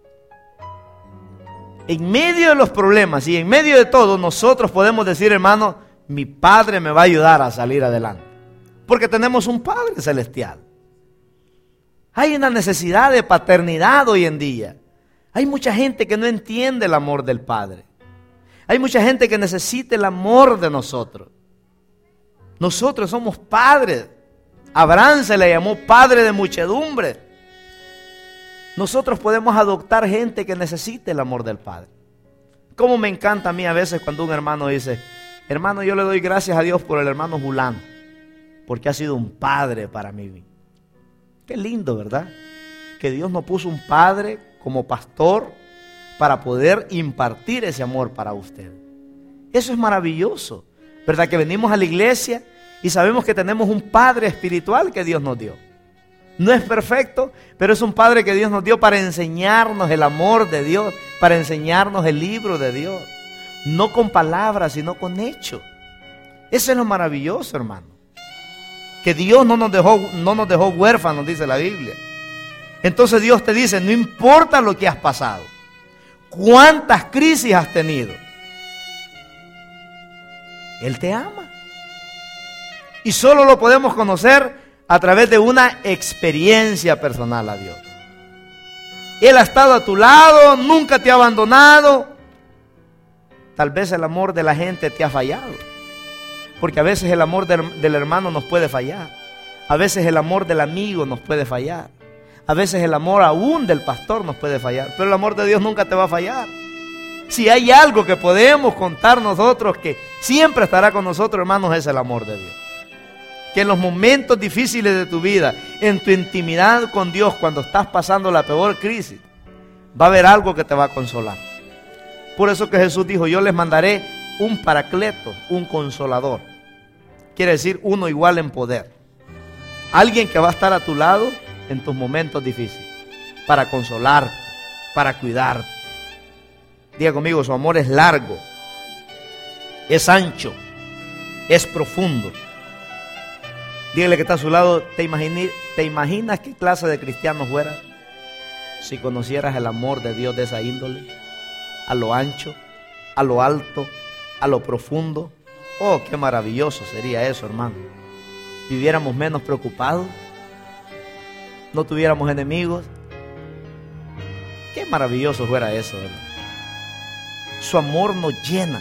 A: En medio de los problemas y en medio de todo, nosotros podemos decir, hermano, mi Padre me va a ayudar a salir adelante. Porque tenemos un Padre celestial. Hay una necesidad de paternidad hoy en día. Hay mucha gente que no entiende el amor del Padre. Hay mucha gente que necesita el amor de nosotros. Nosotros somos padres. Abraham se le llamó padre de muchedumbre. Nosotros podemos adoptar gente que necesite el amor del Padre. Como me encanta a mí a veces cuando un hermano dice: hermano, yo le doy gracias a Dios por el hermano Julano, porque ha sido un padre para mí. Qué lindo, ¿verdad? Que Dios nos puso un padre como pastor para poder impartir ese amor para usted. Eso es maravilloso, ¿verdad? Que venimos a la iglesia y sabemos que tenemos un padre espiritual que Dios nos dio. No es perfecto, pero es un padre que Dios nos dio para enseñarnos el amor de Dios, para enseñarnos el libro de Dios. No con palabras, sino con hechos. Eso es lo maravilloso, hermano. Que Dios no nos dejó, no nos dejó huérfanos, dice la Biblia. Entonces Dios te dice: no importa lo que has pasado, cuántas crisis has tenido, Él te ama. Y solo lo podemos conocer a través de una experiencia personal a Dios. Él ha estado a tu lado, nunca te ha abandonado. Tal vez el amor de la gente te ha fallado, porque a veces el amor del, del hermano nos puede fallar. A veces el amor del amigo nos puede fallar. A veces el amor aún del pastor nos puede fallar. Pero el amor de Dios nunca te va a fallar. Si hay algo que podemos contar nosotros que siempre estará con nosotros, hermanos, es el amor de Dios. Que en los momentos difíciles de tu vida, en tu intimidad con Dios, cuando estás pasando la peor crisis, va a haber algo que te va a consolar. Por eso que Jesús dijo: yo les mandaré un paracleto, un consolador. Quiere decir uno igual en poder. Alguien que va a estar a tu lado en tus momentos difíciles, para consolarte, para cuidarte. Diga conmigo: su amor es largo, es ancho, es profundo. Dígale que está a su lado: ¿te imaginas, ¿te imaginas qué clase de cristiano fuera si conocieras el amor de Dios de esa índole? A lo ancho, a lo alto, a lo profundo. Oh, qué maravilloso sería eso, hermano. Viviéramos menos preocupados, no tuviéramos enemigos. Qué maravilloso fuera eso, ¿verdad? Su amor nos llena.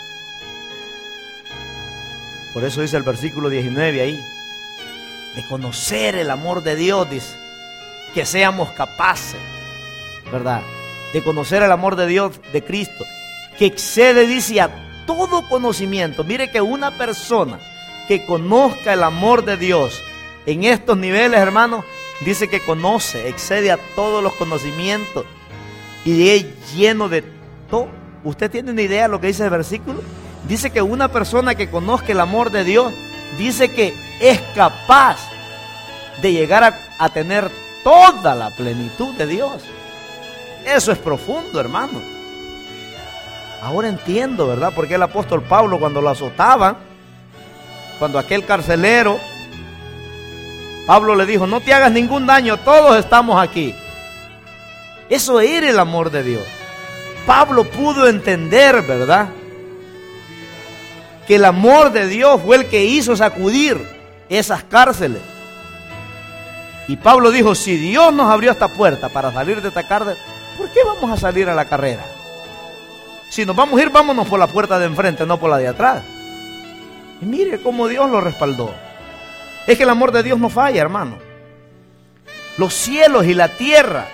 A: Por eso dice el versículo diecinueve ahí, de conocer el amor de Dios, dice, que seamos capaces, ¿verdad?, de conocer el amor de Dios, de Cristo, que excede, dice, a todo conocimiento. Mire que una persona que conozca el amor de Dios en estos niveles, hermanos, dice que conoce, excede a todos los conocimientos y es lleno de todo. ¿Usted tiene una idea de lo que dice el versículo? Dice que una persona que conozca el amor de Dios, dice que es capaz de llegar a, a tener toda la plenitud de Dios. Eso es profundo, hermano. Ahora entiendo, ¿verdad?, por qué el apóstol Pablo, cuando lo azotaban, cuando aquel carcelero, Pablo le dijo: no te hagas ningún daño, todos estamos aquí. Eso era el amor de Dios. Pablo pudo entender, ¿verdad?, que el amor de Dios fue el que hizo sacudir esas cárceles. Y Pablo dijo, si Dios nos abrió esta puerta para salir de esta cárcel, ¿por qué vamos a salir a la carrera? Si nos vamos a ir, vámonos por la puerta de enfrente, no por la de atrás. Y mire cómo Dios lo respaldó. Es que el amor de Dios no falla, hermano. Los cielos y la tierra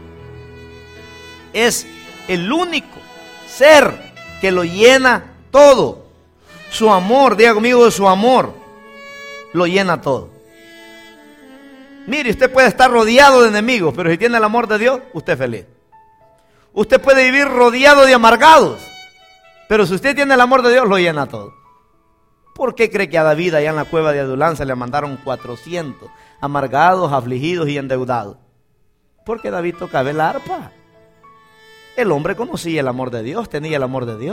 A: es el único ser que lo llena todo. Su amor, diga conmigo, su amor lo llena todo. Mire, usted puede estar rodeado de enemigos, pero si tiene el amor de Dios, usted es feliz. Usted puede vivir rodeado de amargados, pero si usted tiene el amor de Dios, lo llena todo. ¿Por qué cree que a David allá en la cueva de Adulán se le mandaron cuatrocientos amargados, afligidos y endeudados? Porque David tocaba el arpa. El hombre conocía el amor de Dios, tenía el amor de Dios.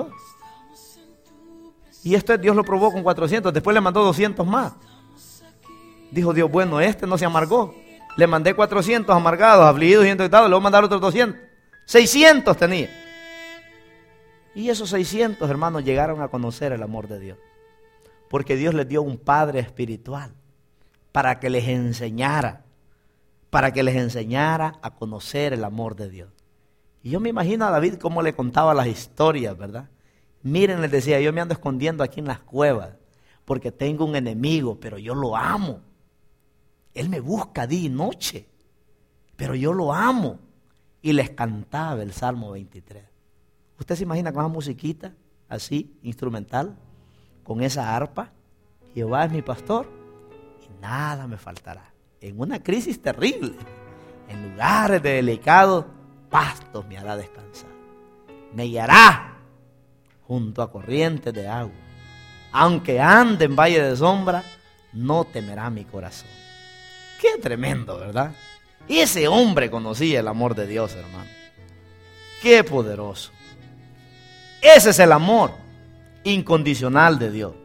A: Y esto Dios lo probó con cuatrocientos, después le mandó doscientos más. Dijo Dios, bueno, este no se amargó. Le mandé cuatrocientos amargados, afligidos y endeudados, le voy a mandar otros doscientos. seiscientos tenía. Y esos seiscientos hermanos llegaron a conocer el amor de Dios. Porque Dios les dio un Padre espiritual para que les enseñara, para que les enseñara a conocer el amor de Dios. Y yo me imagino a David cómo le contaba las historias, ¿verdad? Miren, les decía, yo me ando escondiendo aquí en las cuevas porque tengo un enemigo, pero yo lo amo. Él me busca día y noche, pero yo lo amo. Y les cantaba el Salmo veintitrés. ¿Usted se imagina con esa musiquita así, instrumental, con esa arpa? Jehová es mi pastor y nada me faltará. En una crisis terrible, en lugares de delicados pastos me hará descansar. Me guiará junto a corrientes de agua. Aunque ande en valle de sombra, no temerá mi corazón. Qué tremendo, ¿verdad? Y ese hombre conocía el amor de Dios, hermano. Qué poderoso. Ese es el amor incondicional de Dios.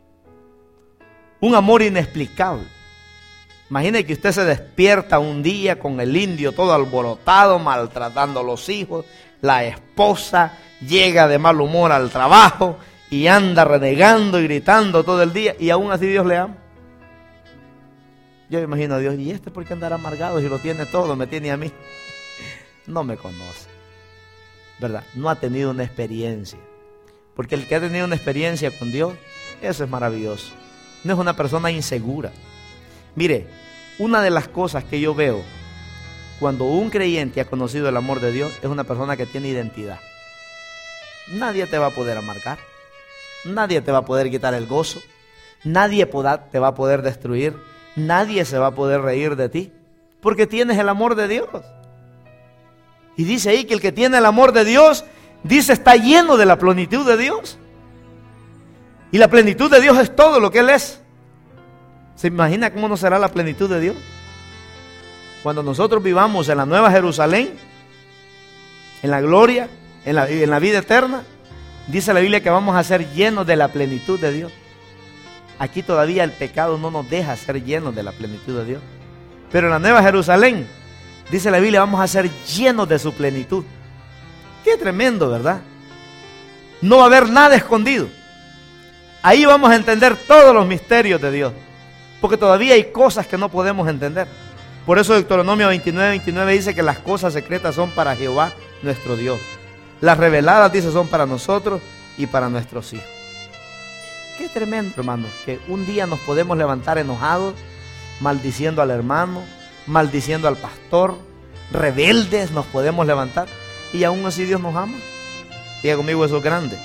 A: Un amor inexplicable. Imagine que usted se despierta un día con el indio todo alborotado, maltratando a los hijos, la esposa llega de mal humor al trabajo y anda renegando y gritando todo el día, y aún así Dios le ama. Yo me imagino a Dios, ¿y este por qué andará amargado si lo tiene todo, me tiene a mí? No me conoce, ¿verdad? No ha tenido una experiencia. Porque el que ha tenido una experiencia con Dios, eso es maravilloso. No es una persona insegura. Mire, una de las cosas que yo veo cuando un creyente ha conocido el amor de Dios es una persona que tiene identidad. Nadie te va a poder amargar, nadie te va a poder quitar el gozo, nadie te va a poder destruir, nadie se va a poder reír de ti, porque tienes el amor de Dios. Y dice ahí que el que tiene el amor de Dios, dice, está lleno de la plenitud de Dios. Y la plenitud de Dios es todo lo que Él es. ¿Se imagina cómo no será la plenitud de Dios? Cuando nosotros vivamos en la Nueva Jerusalén, en la gloria, en la, en la vida eterna, dice la Biblia que vamos a ser llenos de la plenitud de Dios. Aquí todavía el pecado no nos deja ser llenos de la plenitud de Dios. Pero en la Nueva Jerusalén, dice la Biblia, vamos a ser llenos de su plenitud. Qué tremendo, ¿verdad? No va a haber nada escondido. Ahí vamos a entender todos los misterios de Dios. Porque todavía hay cosas que no podemos entender. Por eso Deuteronomio veintinueve, veintinueve dice que las cosas secretas son para Jehová nuestro Dios. Las reveladas, dice, son para nosotros y para nuestros hijos. Qué tremendo, hermano, que un día nos podemos levantar enojados, maldiciendo al hermano, maldiciendo al pastor, rebeldes nos podemos levantar, y aún así Dios nos ama. Diga conmigo, eso es grande.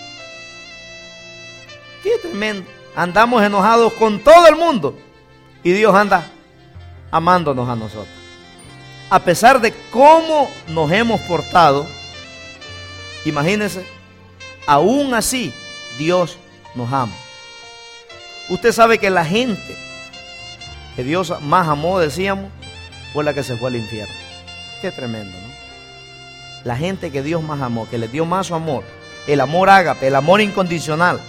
A: Qué tremendo. Andamos enojados con todo el mundo y Dios anda amándonos a nosotros. A pesar de cómo nos hemos portado, imagínense, aún así Dios nos ama. Usted sabe que la gente que Dios más amó, decíamos, fue la que se fue al infierno. Qué tremendo, ¿no? La gente que Dios más amó, que le dio más su amor, el amor ágape, el amor incondicional.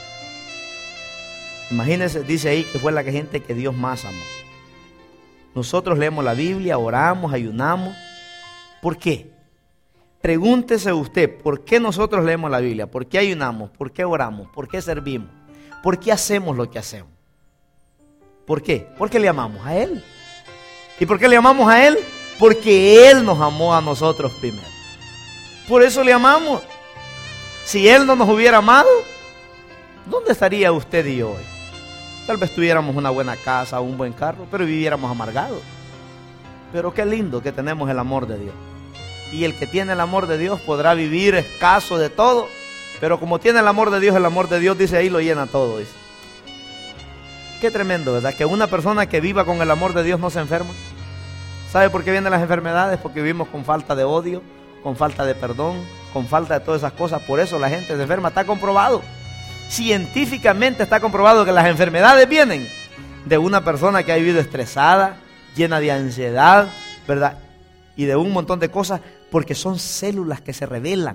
A: Imagínense, dice ahí que fue la gente que Dios más amó. Nosotros leemos la Biblia, oramos, ayunamos. ¿Por qué? Pregúntese usted, ¿por qué nosotros leemos la Biblia? ¿Por qué ayunamos? ¿Por qué oramos? ¿Por qué servimos? ¿Por qué hacemos lo que hacemos? ¿Por qué? Porque le amamos a Él. ¿Y por qué le amamos a Él? Porque Él nos amó a nosotros primero. Por eso le amamos. Si Él no nos hubiera amado, ¿dónde estaría usted y yo hoy? Tal vez tuviéramos una buena casa, un buen carro, pero viviéramos amargados. Pero qué lindo que tenemos el amor de Dios. Y el que tiene el amor de Dios podrá vivir escaso de todo, pero como tiene el amor de Dios, el amor de Dios, dice, ahí lo llena todo, dice. Qué tremendo, ¿verdad? Que una persona que viva con el amor de Dios no se enferma. ¿Sabe por qué vienen las enfermedades? Porque vivimos con falta de odio, con falta de perdón, con falta de todas esas cosas. Por eso la gente se enferma. Está comprobado. Científicamente está comprobado que las enfermedades vienen de una persona que ha vivido estresada, llena de ansiedad, ¿verdad? Y de un montón de cosas, porque son células que se rebelan.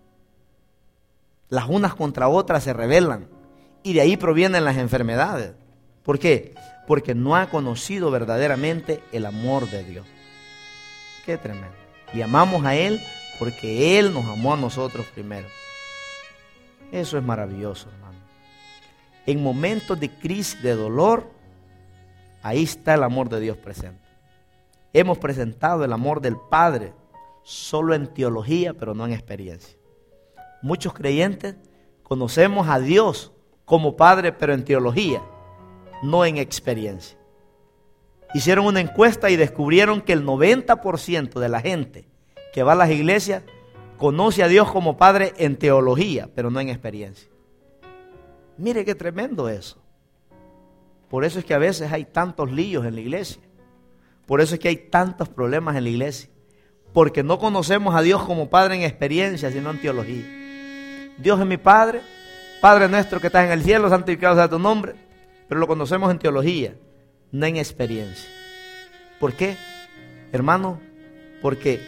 A: Las unas contra otras se rebelan. Y de ahí provienen las enfermedades. ¿Por qué? Porque no ha conocido verdaderamente el amor de Dios. Qué tremendo. Y amamos a Él porque Él nos amó a nosotros primero. Eso es maravilloso, hermano. En momentos de crisis, de dolor, ahí está el amor de Dios presente. Hemos presentado el amor del Padre solo en teología, pero no en experiencia. Muchos creyentes conocemos a Dios como Padre, pero en teología, no en experiencia. Hicieron una encuesta y descubrieron que el noventa por ciento de la gente que va a las iglesias conoce a Dios como Padre en teología, pero no en experiencia. Mire qué tremendo eso. Por eso es que a veces hay tantos líos en la iglesia. Por eso es que hay tantos problemas en la iglesia. Porque no conocemos a Dios como Padre en experiencia, sino en teología. Dios es mi Padre, Padre nuestro que estás en el cielo, santificado sea tu nombre. Pero lo conocemos en teología, no en experiencia. ¿Por qué, hermano? Porque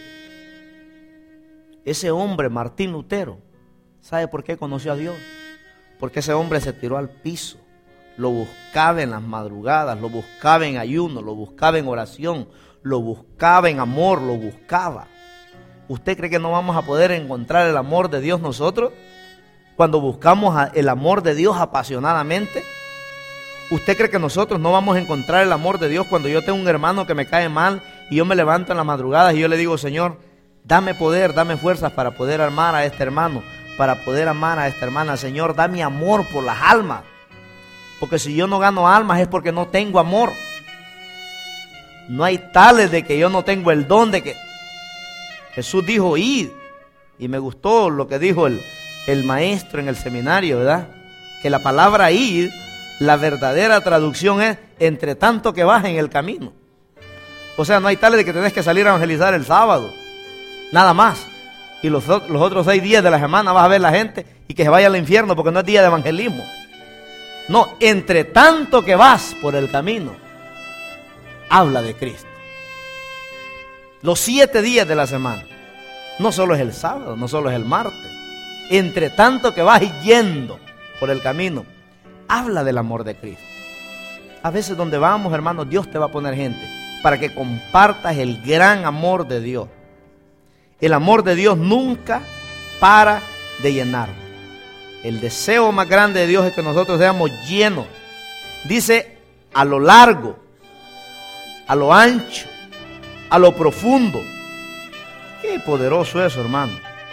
A: ese hombre, Martín Lutero, ¿sabe por qué conoció a Dios? Porque ese hombre se tiró al piso, lo buscaba en las madrugadas, lo buscaba en ayuno, lo buscaba en oración, lo buscaba en amor, lo buscaba. ¿Usted cree que no vamos a poder encontrar el amor de Dios nosotros cuando buscamos el amor de Dios apasionadamente? ¿Usted cree que nosotros no vamos a encontrar el amor de Dios cuando yo tengo un hermano que me cae mal y yo me levanto en las madrugadas y yo le digo, Señor, dame poder, dame fuerzas para poder amar a este hermano, para poder amar a esta hermana? Señor, dame amor por las almas. Porque si yo no gano almas es porque no tengo amor. No hay tales de que yo no tengo el don de que... Jesús dijo, id. Y me gustó lo que dijo el, el maestro en el seminario, ¿verdad? Que la palabra id, la verdadera traducción es entre tanto que vas en el camino. O sea, no hay tales de que tenés que salir a evangelizar el sábado. Nada más. Y los, los otros seis días de la semana vas a ver la gente y que se vaya al infierno porque no es día de evangelismo. No, entre tanto que vas por el camino, habla de Cristo. Los siete días de la semana. No solo es el sábado, no solo es el martes. Entre tanto que vas yendo por el camino, habla del amor de Cristo. A veces donde vamos, hermanos, Dios te va a poner gente para que compartas el gran amor de Dios. El amor de Dios nunca para de llenarnos. El deseo más grande de Dios es que nosotros seamos llenos. Dice, a lo largo, a lo ancho, a lo profundo. Qué poderoso eso, hermano.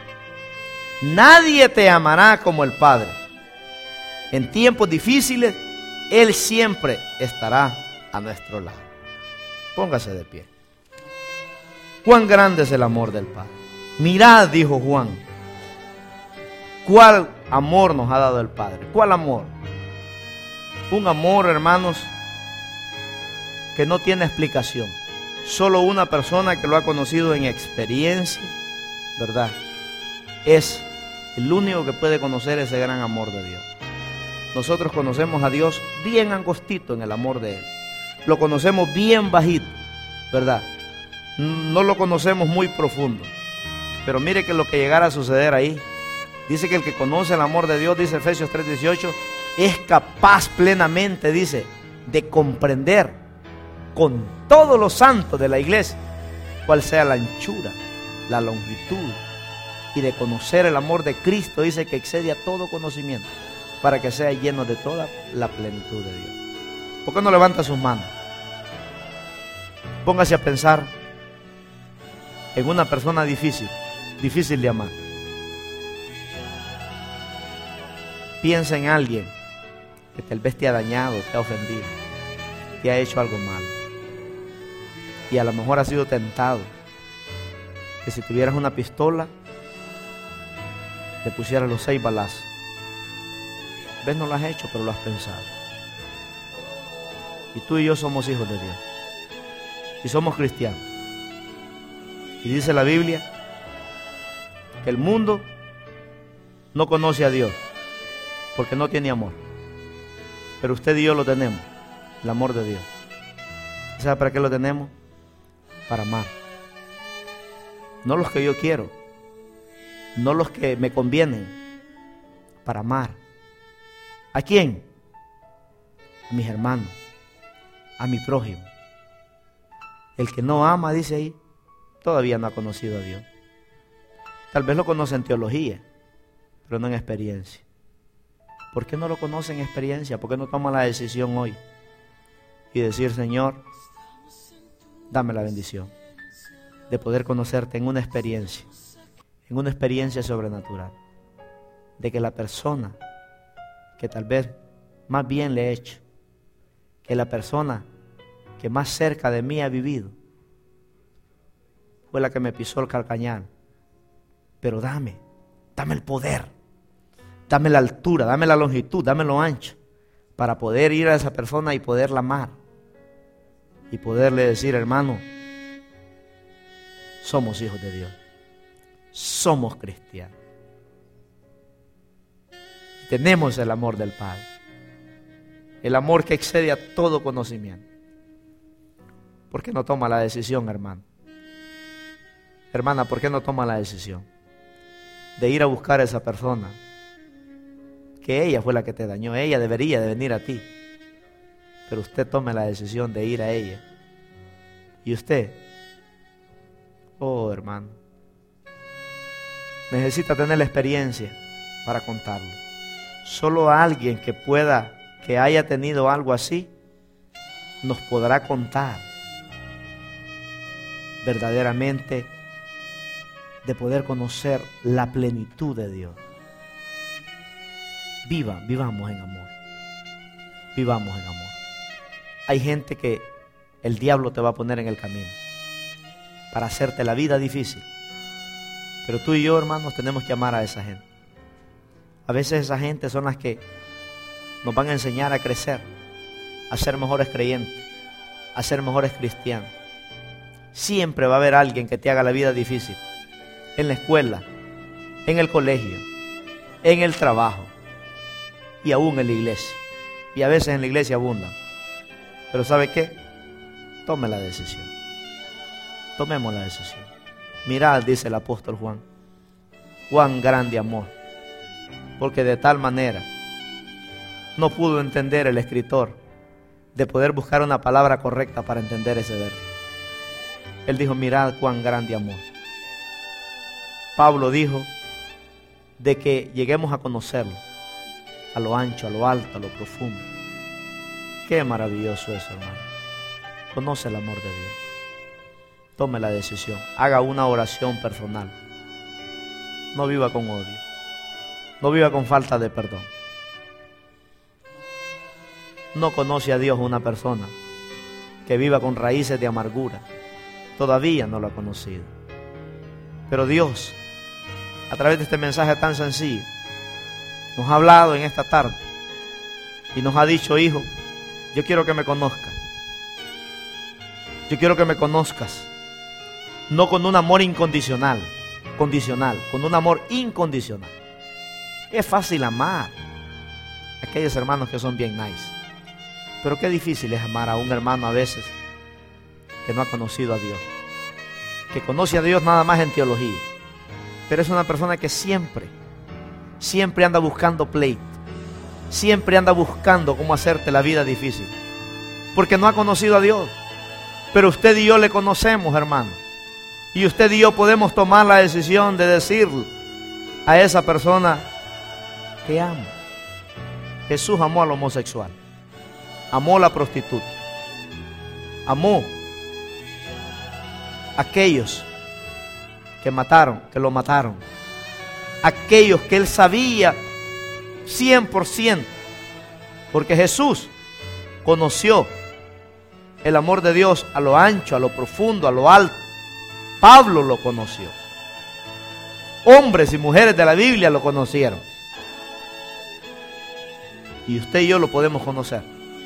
A: Nadie te amará como el Padre. En tiempos difíciles, Él siempre estará a nuestro lado. Póngase de pie. Cuán grande es el amor del Padre. Mirad, dijo Juan, cuál amor nos ha dado el Padre. ¿Cuál amor? Un amor, hermanos, que no tiene explicación. Solo una persona que lo ha conocido en experiencia, ¿verdad?, es el único que puede conocer ese gran amor de Dios. Nosotros conocemos a Dios bien angostito en el amor de Él. Lo conocemos bien bajito, ¿verdad? No lo conocemos muy profundo. Pero mire que lo que llegara a suceder ahí, dice que el que conoce el amor de Dios, dice Efesios tres dieciocho, es capaz plenamente, dice, de comprender con todos los santos de la iglesia cuál sea la anchura, la longitud, y de conocer el amor de Cristo, dice que excede a todo conocimiento, para que sea lleno de toda la plenitud de Dios. ¿Por qué no levanta sus manos? Póngase a pensar en una persona difícil, difícil de amar. Piensa en alguien que tal vez te ha dañado, te ha ofendido, te ha hecho algo malo. Y a lo mejor has sido tentado que si tuvieras una pistola, le pusieras los seis balazos. Ves, no lo has hecho, pero lo has pensado. Y tú y yo somos hijos de Dios. Y somos cristianos. Y dice la Biblia que el mundo no conoce a Dios porque no tiene amor. Pero usted y yo lo tenemos, el amor de Dios. ¿Sabe para qué lo tenemos? Para amar. No los que yo quiero, no los que me convienen, para amar. ¿A quién? A mis hermanos, a mi prójimo. El que no ama, dice ahí, todavía no ha conocido a Dios. Tal vez lo conoce en teología, pero no en experiencia. ¿Por qué no lo conoce en experiencia? ¿Por qué no toma la decisión hoy y decir, Señor, dame la bendición de poder conocerte en una experiencia, en una experiencia sobrenatural, de que la persona que tal vez más bien le he hecho, que la persona que más cerca de mí ha vivido, fue la que me pisó el calcañar. Pero dame, dame el poder, dame la altura, dame la longitud, dame lo ancho, para poder ir a esa persona y poderla amar, y poderle decir, hermano, somos hijos de Dios, somos cristianos, tenemos el amor del Padre, el amor que excede a todo conocimiento. ¿Por qué no toma la decisión, hermano? Hermana, ¿por qué no toma la decisión de ir a buscar a esa persona? Que ella fue la que te dañó, ella debería de venir a ti, pero usted tome la decisión de ir a ella. Y usted, oh hermano, necesita tener la experiencia para contarlo. Solo alguien que pueda, que haya tenido algo así, nos podrá contar verdaderamente de poder conocer la plenitud de Dios. Viva, vivamos en amor. Vivamos en amor. Hay gente que el diablo te va a poner en el camino para hacerte la vida difícil. Pero tú y yo, hermanos, tenemos que amar a esa gente. A veces esa gente son las que nos van a enseñar a crecer, a ser mejores creyentes, a ser mejores cristianos. Siempre va a haber alguien que te haga la vida difícil. En la escuela, en el colegio, en el trabajo y aún en la iglesia. Y a veces en la iglesia abundan. Pero ¿sabe qué? Tome la decisión. Tomemos la decisión. Mirad, dice el apóstol Juan, cuán grande amor. Porque de tal manera no pudo entender el escritor de poder buscar una palabra correcta para entender ese verso. Él dijo, mirad cuán grande amor. Pablo dijo de que lleguemos a conocerlo, a lo ancho, a lo alto, a lo profundo. Qué maravilloso eso, hermano. Conoce el amor de Dios. Tome la decisión. Haga una oración personal. No viva con odio. No viva con falta de perdón. No conoce a Dios una persona que viva con raíces de amargura. Todavía no lo ha conocido. Pero Dios, a través de este mensaje tan sencillo, nos ha hablado en esta tarde y nos ha dicho, hijo, yo quiero que me conozcas. Yo quiero que me conozcas. No con un amor incondicional, condicional, con un amor incondicional. Es fácil amar a aquellos hermanos que son bien nice. Pero qué difícil es amar a un hermano a veces que no ha conocido a Dios, que conoce a Dios nada más en teología, pero es una persona que siempre, siempre anda buscando pleito, siempre anda buscando cómo hacerte la vida difícil, porque no ha conocido a Dios. Pero usted y yo le conocemos, hermano, y usted y yo podemos tomar la decisión de decirle a esa persona, te amo. Jesús amó al homosexual, amó a la prostituta, amó a aquellos que mataron, que lo mataron, aquellos que él sabía cien por ciento, porque Jesús conoció el amor de Dios a lo ancho, a lo profundo, a lo alto. Pablo lo conoció. Hombres y mujeres de la Biblia lo conocieron. Y usted y yo lo podemos conocer.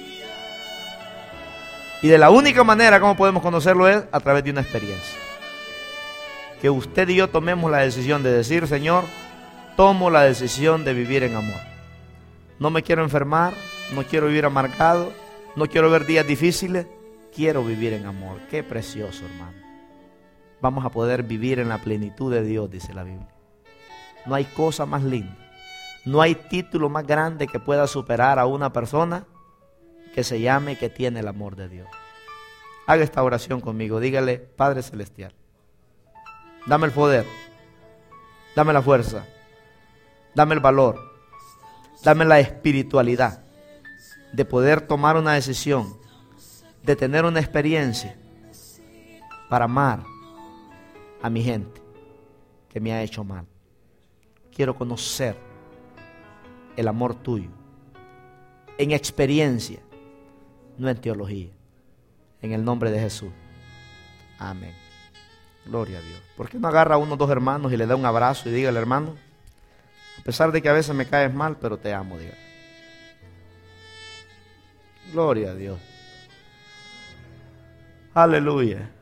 A: Y de la única manera como podemos conocerlo es a través de una experiencia. Que usted y yo tomemos la decisión de decir, Señor, tomo la decisión de vivir en amor. No me quiero enfermar, no quiero vivir amargado, no quiero ver días difíciles, quiero vivir en amor. Qué precioso, hermano. Vamos a poder vivir en la plenitud de Dios, dice la Biblia. No hay cosa más linda, no hay título más grande que pueda superar a una persona que se llame que tiene el amor de Dios. Haga esta oración conmigo, dígale: Padre Celestial, dame el poder, dame la fuerza, dame el valor, dame la espiritualidad de poder tomar una decisión, de tener una experiencia para amar a mi gente que me ha hecho mal. Quiero conocer el amor tuyo en experiencia, no en teología. En el nombre de Jesús. Amén. Gloria a Dios. ¿Por qué no agarra a unos dos hermanos y le da un abrazo y dígale: hermano, a pesar de que a veces me caes mal, pero te amo, dígale. Gloria a Dios. Aleluya.